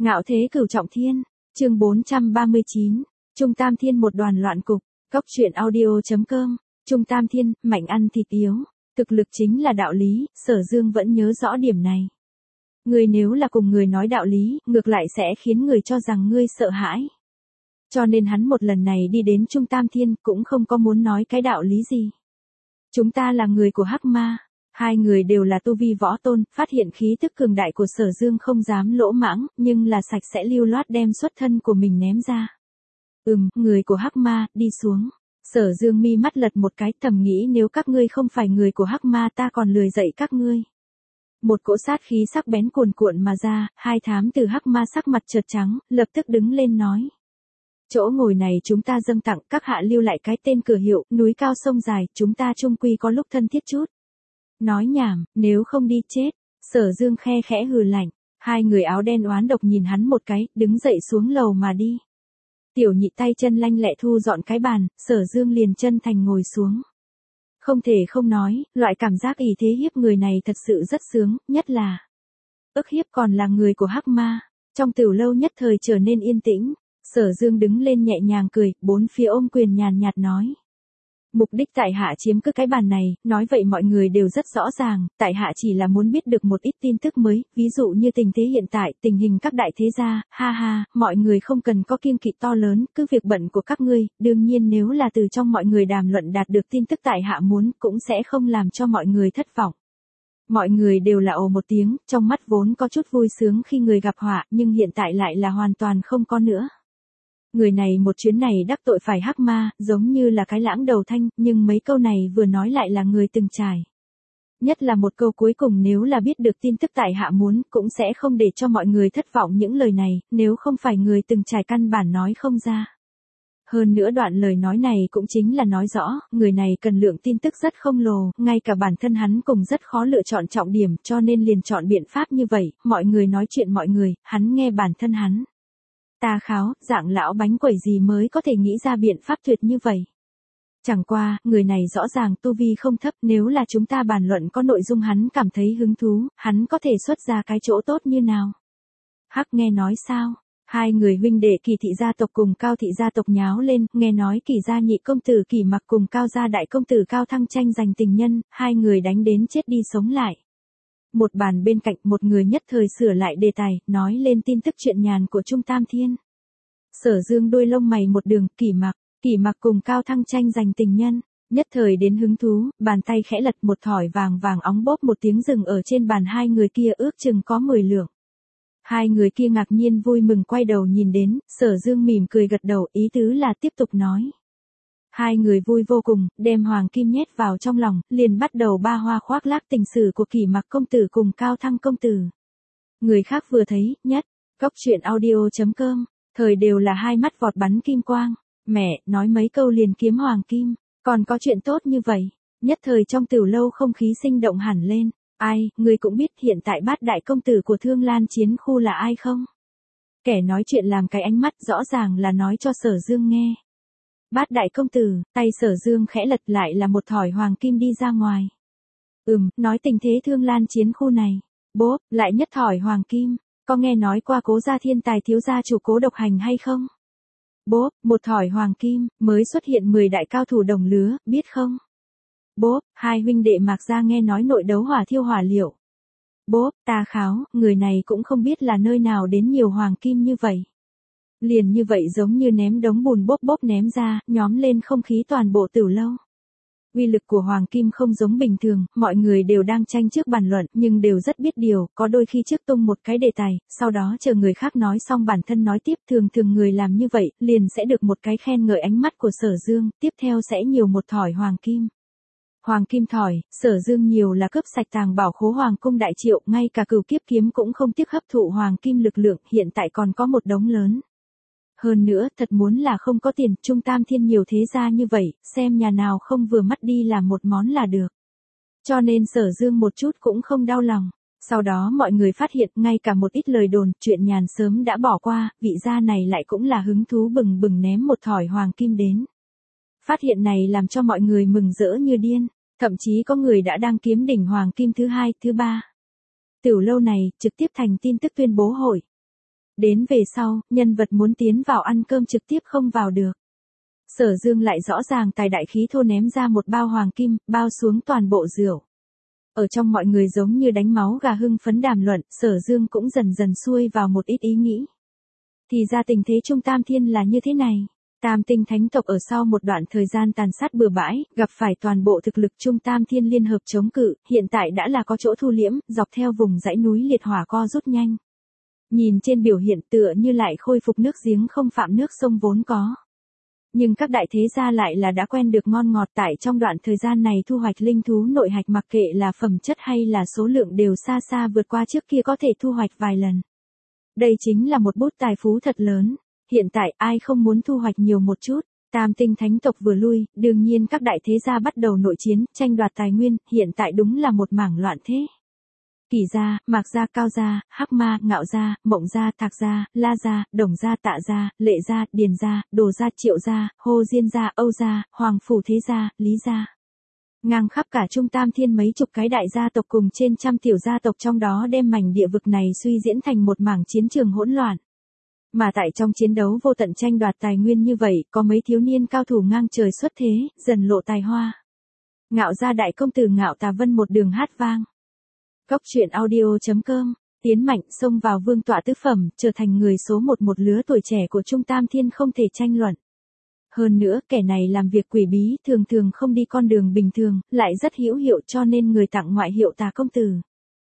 Ngạo thế cửu trọng thiên, chương 439, Trung Tam Thiên một đoàn loạn cục, Cốc truyện audio.com, Trung Tam Thiên, mạnh ăn thịt yếu, thực lực chính là đạo lý, Sở Dương vẫn nhớ rõ điểm này. Người nếu là cùng người nói đạo lý, ngược lại sẽ khiến người cho rằng ngươi sợ hãi. Cho nên hắn một lần này đi đến Trung Tam Thiên cũng không có muốn nói cái đạo lý gì. Chúng ta là người của Hắc Ma. Hai người đều là tu vi võ tôn, phát hiện khí tức cường đại của Sở Dương không dám lỗ mãng, nhưng là sạch sẽ lưu loát đem xuất thân của mình ném ra. Người của Hắc Ma, đi xuống. Sở Dương mi mắt lật một cái, thầm nghĩ nếu các ngươi không phải người của Hắc Ma ta còn lười dạy các ngươi. Một cỗ sát khí sắc bén cuồn cuộn mà ra, hai thám từ Hắc Ma sắc mặt chợt trắng, lập tức đứng lên nói. Chỗ ngồi này chúng ta dâng tặng, các hạ lưu lại cái tên cửa hiệu, núi cao sông dài, chúng ta chung quy có lúc thân thiết chút. Nói nhảm, nếu không đi chết. Sở Dương khe khẽ hừ lạnh. Hai người áo đen oán độc nhìn hắn một cái, đứng dậy xuống lầu mà đi. Tiểu Nhị tay chân lanh lẹ thu dọn cái bàn, Sở Dương liền chân thành ngồi xuống. Không thể không nói, loại cảm giác ỷ thế hiếp người này thật sự rất sướng, nhất là ức hiếp còn là người của Hắc Ma. Trong tiểu lâu nhất thời trở nên yên tĩnh. Sở Dương đứng lên nhẹ nhàng cười, bốn phía ôm quyền nhàn nhạt nói. Mục đích tại hạ chiếm cứ cái bàn này, nói vậy mọi người đều rất rõ ràng, tại hạ chỉ là muốn biết được một ít tin tức mới, ví dụ như tình thế hiện tại, tình hình các đại thế gia, ha ha, mọi người không cần có kiêng kỵ to lớn, cứ việc bận của các ngươi, đương nhiên nếu là từ trong mọi người đàm luận đạt được tin tức tại hạ muốn, cũng sẽ không làm cho mọi người thất vọng. Mọi người đều là ồ một tiếng, trong mắt vốn có chút vui sướng khi người gặp họa, nhưng hiện tại lại là hoàn toàn không có nữa. Người này một chuyến này đắc tội phải Hắc Ma, giống như là cái lãng đầu thanh, nhưng mấy câu này vừa nói lại là người từng trải. Nhất là một câu cuối cùng nếu là biết được tin tức tại hạ muốn, cũng sẽ không để cho mọi người thất vọng những lời này, nếu không phải người từng trải căn bản nói không ra. Hơn nữa đoạn lời nói này cũng chính là nói rõ, người này cần lượng tin tức rất không lồ, ngay cả bản thân hắn cũng rất khó lựa chọn trọng điểm, cho nên liền chọn biện pháp như vậy, mọi người nói chuyện mọi người, hắn nghe bản thân hắn. Ta kháo, dạng lão bánh quẩy gì mới có thể nghĩ ra biện pháp tuyệt như vậy. Chẳng qua, người này rõ ràng tu vi không thấp, nếu là chúng ta bàn luận có nội dung hắn cảm thấy hứng thú, hắn có thể xuất ra cái chỗ tốt như nào. Hắc nghe nói sao? Hai người huynh đệ Kỳ thị gia tộc cùng Cao thị gia tộc nháo lên, nghe nói Kỳ gia nhị công tử Kỳ Mặc cùng Cao gia đại công tử Cao Thăng tranh giành tình nhân, hai người đánh đến chết đi sống lại. Một bàn bên cạnh một người nhất thời sửa lại đề tài, nói lên tin tức chuyện nhàn của Trung Tam Thiên. Sở Dương đôi lông mày một đường, Kỳ Mặc cùng Cao Thăng tranh giành tình nhân, nhất thời đến hứng thú, bàn tay khẽ lật một thỏi vàng vàng óng bốp một tiếng rừng ở trên bàn hai người kia ước chừng có 10 lượng. Hai người kia ngạc nhiên vui mừng quay đầu nhìn đến, Sở Dương mỉm cười gật đầu, ý tứ là tiếp tục nói. Hai người vui vô cùng, đem hoàng kim nhét vào trong lòng, liền bắt đầu ba hoa khoác lác tình sử của Kỳ Mặc công tử cùng Cao Thăng công tử. Người khác vừa thấy, nhất, Cốc truyện audio.com, thời đều là hai mắt vọt bắn kim quang. Mẹ, nói mấy câu liền kiếm hoàng kim, còn có chuyện tốt như vậy. Nhất thời trong tiểu lâu không khí sinh động hẳn lên. Ai, người cũng biết hiện tại bát đại công tử của Thương Lan chiến khu là ai không? Kẻ nói chuyện làm cái ánh mắt rõ ràng là nói cho Sở Dương nghe. Bát đại công tử, tay Sở Dương khẽ lật lại là một thỏi hoàng kim đi ra ngoài. Nói tình thế Thương Lan chiến khu này. Bốp, lại nhất thỏi hoàng kim. Có nghe nói qua Cố gia thiên tài thiếu gia chủ Cố Độc Hành hay không? Bốp, một thỏi hoàng kim, mới xuất hiện 10 đại cao thủ đồng lứa, biết không? Bốp, hai huynh đệ Mạc gia nghe nói nội đấu hỏa thiêu hỏa liệu. Bốp, ta kháo, người này cũng không biết là nơi nào đến nhiều hoàng kim như vậy. Liền như vậy giống như ném đống bùn bốp bốp ném ra, nhóm lên không khí toàn bộ tiểu lâu. Uy lực của hoàng kim không giống bình thường, mọi người đều đang tranh trước bàn luận, nhưng đều rất biết điều, có đôi khi trước tung một cái đề tài, sau đó chờ người khác nói xong bản thân nói tiếp, thường người làm như vậy, liền sẽ được một cái khen ngợi ánh mắt của Sở Dương, tiếp theo sẽ nhiều một thỏi hoàng kim. Hoàng kim thỏi, Sở Dương nhiều là cướp sạch tàng bảo khố hoàng cung đại triệu, ngay cả Cửu Kiếp kiếm cũng không tiếc hấp thụ hoàng kim lực lượng, hiện tại còn có một đống lớn. Hơn nữa, thật muốn là không có tiền, Trung Tam Thiên nhiều thế gia như vậy, xem nhà nào không vừa mắt đi làm một món là được. Cho nên Sở Dương một chút cũng không đau lòng. Sau đó mọi người phát hiện, ngay cả một ít lời đồn, chuyện nhàn sớm đã bỏ qua, vị gia này lại cũng là hứng thú bừng bừng ném một thỏi hoàng kim đến. Phát hiện này làm cho mọi người mừng rỡ như điên, thậm chí có người đã đang kiếm đỉnh hoàng kim thứ hai, thứ ba. Tiểu lâu này, trực tiếp thành tin tức tuyên bố hội. Đến về sau, nhân vật muốn tiến vào ăn cơm trực tiếp không vào được. Sở Dương lại rõ ràng tài đại khí thô ném ra một bao hoàng kim, bao xuống toàn bộ rượu. Ở trong mọi người giống như đánh máu gà hưng phấn đàm luận, Sở Dương cũng dần dần xuôi vào một ít ý nghĩ. Thì ra tình thế Trung Tam Thiên là như thế này. Tam tinh thánh tộc ở sau một đoạn thời gian tàn sát bừa bãi, gặp phải toàn bộ thực lực Trung Tam Thiên liên hợp chống cự, hiện tại đã là có chỗ thu liễm, dọc theo vùng dãy núi liệt hỏa co rút nhanh. Nhìn trên biểu hiện tựa như lại khôi phục nước giếng không phạm nước sông vốn có. Nhưng các đại thế gia lại là đã quen được ngon ngọt tại trong đoạn thời gian này thu hoạch linh thú nội hạch mặc kệ là phẩm chất hay là số lượng đều xa xa vượt qua trước kia có thể thu hoạch vài lần. Đây chính là một bút tài phú thật lớn. Hiện tại ai không muốn thu hoạch nhiều một chút, tam tinh thánh tộc vừa lui, đương nhiên các đại thế gia bắt đầu nội chiến, tranh đoạt tài nguyên, hiện tại đúng là một mảng loạn thế. Kỳ gia, Mạc gia, Cao gia, Hắc ma, Ngạo gia, Mộng gia, Thạc gia, La gia, Đồng gia, Tạ gia, Lệ gia, Điền gia, Đồ gia, Triệu gia, Hồ Diên gia, Âu gia, Hoàng phủ thế gia, Lý gia. Ngang khắp cả Trung Tam Thiên mấy chục cái đại gia tộc cùng trên trăm tiểu gia tộc trong đó đem mảnh địa vực này suy diễn thành một mảng chiến trường hỗn loạn. Mà tại trong chiến đấu vô tận tranh đoạt tài nguyên như vậy, có mấy thiếu niên cao thủ ngang trời xuất thế, dần lộ tài hoa. Ngạo gia đại công tử Ngạo Tà Vân một đường hát vang. Cốc truyện audio.com, tiến mạnh xông vào vương tọa tứ phẩm, trở thành người số một lứa tuổi trẻ của Trung Tam Thiên không thể tranh luận. Hơn nữa, kẻ này làm việc quỷ bí, thường thường không đi con đường bình thường, lại rất hữu hiệu cho nên người tặng ngoại hiệu Tà công tử.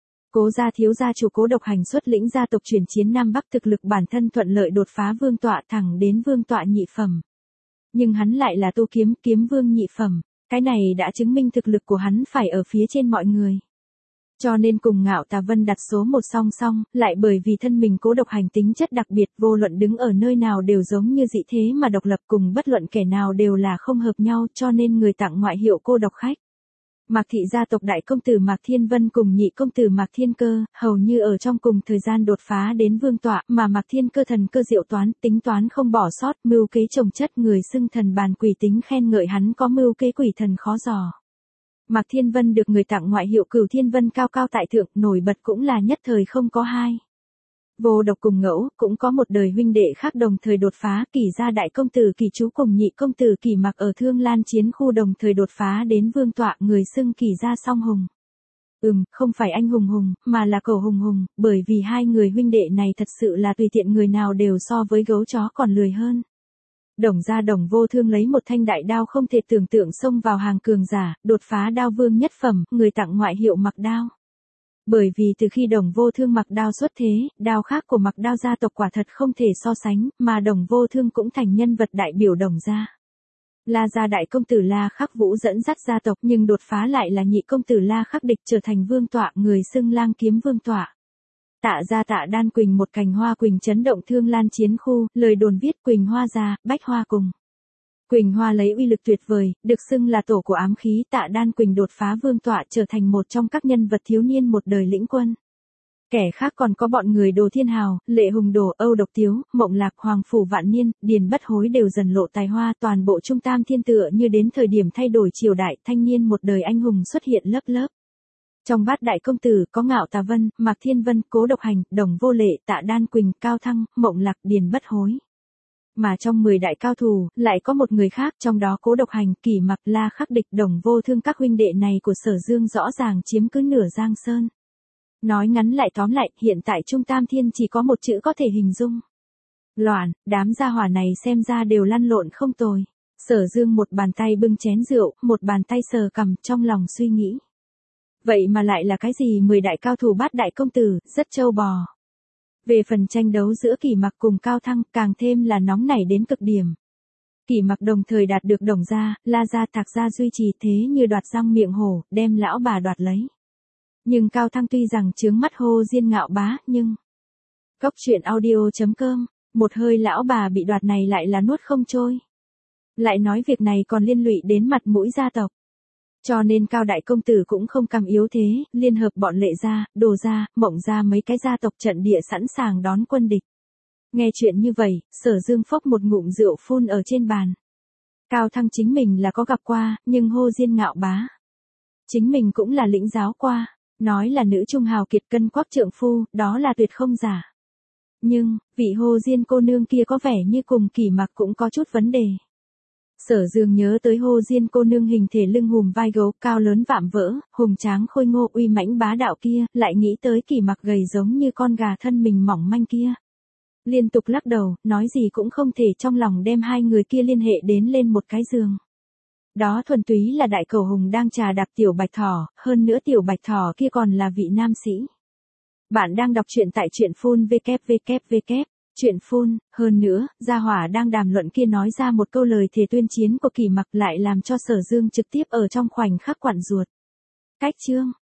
Cố gia thiếu gia chủ Cố Độc Hành xuất lĩnh gia tộc chuyển chiến Nam Bắc thực lực bản thân thuận lợi đột phá vương tọa thẳng đến vương tọa nhị phẩm. Nhưng hắn lại là tu kiếm vương nhị phẩm, cái này đã chứng minh thực lực của hắn phải ở phía trên mọi người. Cho nên cùng Ngạo Tà Vân đặt số một song song, lại bởi vì thân mình Cố Độc Hành tính chất đặc biệt vô luận đứng ở nơi nào đều giống như dị thế mà độc lập cùng bất luận kẻ nào đều là không hợp nhau cho nên người tặng ngoại hiệu cô độc khách. Mạc thị gia tộc đại công tử Mạc Thiên Vân cùng nhị công tử Mạc Thiên Cơ, hầu như ở trong cùng thời gian đột phá đến vương tọa, mà Mạc Thiên Cơ thần cơ diệu toán, tính toán không bỏ sót, mưu kế chồng chất người xưng thần bàn quỷ tính khen ngợi hắn có mưu kế quỷ thần khó dò. Mạc Thiên Vân được người tặng ngoại hiệu Cửu Thiên Vân cao cao tại thượng, nổi bật cũng là nhất thời không có hai. Vô Độc cùng Ngẫu, cũng có một đời huynh đệ khác đồng thời đột phá, Kỷ gia đại công tử Kỷ Chú cùng nhị công tử Kỷ Mặc ở Thương Lan chiến khu đồng thời đột phá đến vương tọa, người xưng Kỷ gia song hùng. Không phải anh hùng hùng, mà là cẩu hùng hùng, bởi vì hai người huynh đệ này thật sự là tùy tiện người nào đều so với gấu chó còn lười hơn. Đồng gia Đồng Vô Thương lấy một thanh đại đao không thể tưởng tượng xông vào hàng cường giả, đột phá đao vương nhất phẩm, người tặng ngoại hiệu Mặc Đao. Bởi vì từ khi Đồng Vô Thương Mặc Đao xuất thế, đao khác của Mặc Đao gia tộc quả thật không thể so sánh, mà Đồng Vô Thương cũng thành nhân vật đại biểu Đồng gia. La gia đại công tử La Khắc Vũ dẫn dắt gia tộc nhưng đột phá lại là nhị công tử La Khắc Địch trở thành vương tọa, người xưng Lang kiếm vương tọa. Tạ gia Tạ Đan Quỳnh một cành hoa quỳnh chấn động Thương Lan chiến khu, lời đồn viết Quỳnh hoa gia, bách hoa cùng. Quỳnh hoa lấy uy lực tuyệt vời, được xưng là tổ của ám khí, Tạ Đan Quỳnh đột phá vương tọa trở thành một trong các nhân vật thiếu niên một đời lĩnh quân. Kẻ khác còn có bọn người Đồ Thiên Hào, Lệ Hùng Đồ, Âu Độc Tiếu, Mộng Lạc, Hoàng Phủ Vạn Niên, Điền Bất Hối đều dần lộ tài hoa, toàn bộ Trung Tam Thiên tựa như đến thời điểm thay đổi triều đại, thanh niên một đời anh hùng xuất hiện lớp lớp. Trong bát đại công tử có Ngạo Tà Vân, Mạc Thiên Vân, Cố Độc Hành, Đồng Vô Lệ, Tạ Đan Quỳnh, Cao Thăng, Mộng Lạc, Điền Bất Hối. Mà trong 10 đại cao thủ, lại có một người khác, trong đó Cố Độc Hành, Kỷ Mặc, La Khắc Địch, Đồng Vô Thương, các huynh đệ này của Sở Dương rõ ràng chiếm cứ nửa Giang Sơn. Nói ngắn lại tóm lại, hiện tại Trung Tam Thiên chỉ có một chữ có thể hình dung. Loạn, đám gia hỏa này xem ra đều lăn lộn không tồi. Sở Dương một bàn tay bưng chén rượu, một bàn tay sờ cằm, trong lòng suy nghĩ. Vậy mà lại là cái gì 10 đại cao thủ bát đại công tử, rất trâu bò. Về phần tranh đấu giữa Kỷ Mặc cùng Cao Thăng, càng thêm là nóng nảy đến cực điểm. Kỷ Mặc đồng thời đạt được Đồng gia, La gia, Thạc gia duy trì thế như đoạt răng miệng hổ, đem lão bà đoạt lấy. Nhưng Cao Thăng tuy rằng chướng mắt Hồ Diên Ngạo bá, nhưng... Cốc truyện audio.com, một hơi lão bà bị đoạt này lại là nuốt không trôi. Lại nói việc này còn liên lụy đến mặt mũi gia tộc. Cho nên Cao đại công tử cũng không cam yếu thế, liên hợp bọn Lệ gia, Đồ gia, Mộng gia mấy cái gia tộc trận địa sẵn sàng đón quân địch. Nghe chuyện như vậy, Sở Dương phốc một ngụm rượu phun ở trên bàn. Cao Thăng chính mình là có gặp qua, nhưng Hồ Diên Ngạo bá. Chính mình cũng là lĩnh giáo qua, nói là nữ trung hào kiệt cân quắc trượng phu, đó là tuyệt không giả. Nhưng, vị Hồ Diên cô nương kia có vẻ như cùng Kỷ Mặc cũng có chút vấn đề. Sở Dương nhớ tới Hồ Diên cô nương hình thể lưng hùm vai gấu, cao lớn vạm vỡ, hùng tráng khôi ngô uy mãnh bá đạo kia, lại nghĩ tới Kỷ Mặc gầy giống như con gà thân mình mỏng manh kia. Liên tục lắc đầu, nói gì cũng không thể trong lòng đem hai người kia liên hệ đến lên một cái giường. Đó thuần túy là đại cầu hùng đang trà đạp tiểu bạch thỏ, hơn nữa tiểu bạch thỏ kia còn là vị nam sĩ. Bạn đang đọc truyện tại truyện phun www. Truyện phun, hơn nữa, gia hỏa đang đàm luận kia nói ra một câu lời thề tuyên chiến của Kỷ Mặc lại làm cho Sở Dương trực tiếp ở trong khoảnh khắc quặn ruột. Cách chương